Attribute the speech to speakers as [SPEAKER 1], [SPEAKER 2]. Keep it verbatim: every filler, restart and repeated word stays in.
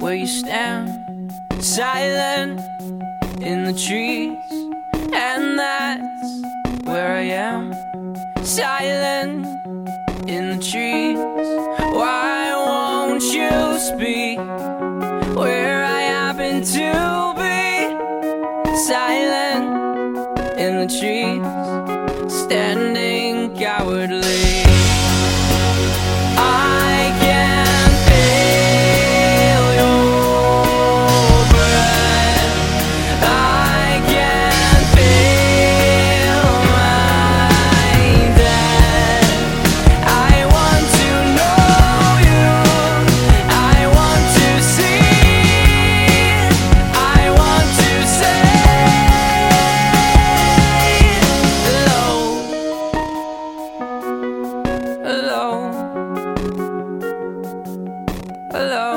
[SPEAKER 1] where you stand, silent in the trees. And that's where I am, silent in the trees. Why won't you speak where I happen to be? Silent in the trees, standing cowardly. I can feel your breath, I can feel my death. I want to know you, I want to see, I want to say hello, hello, hello.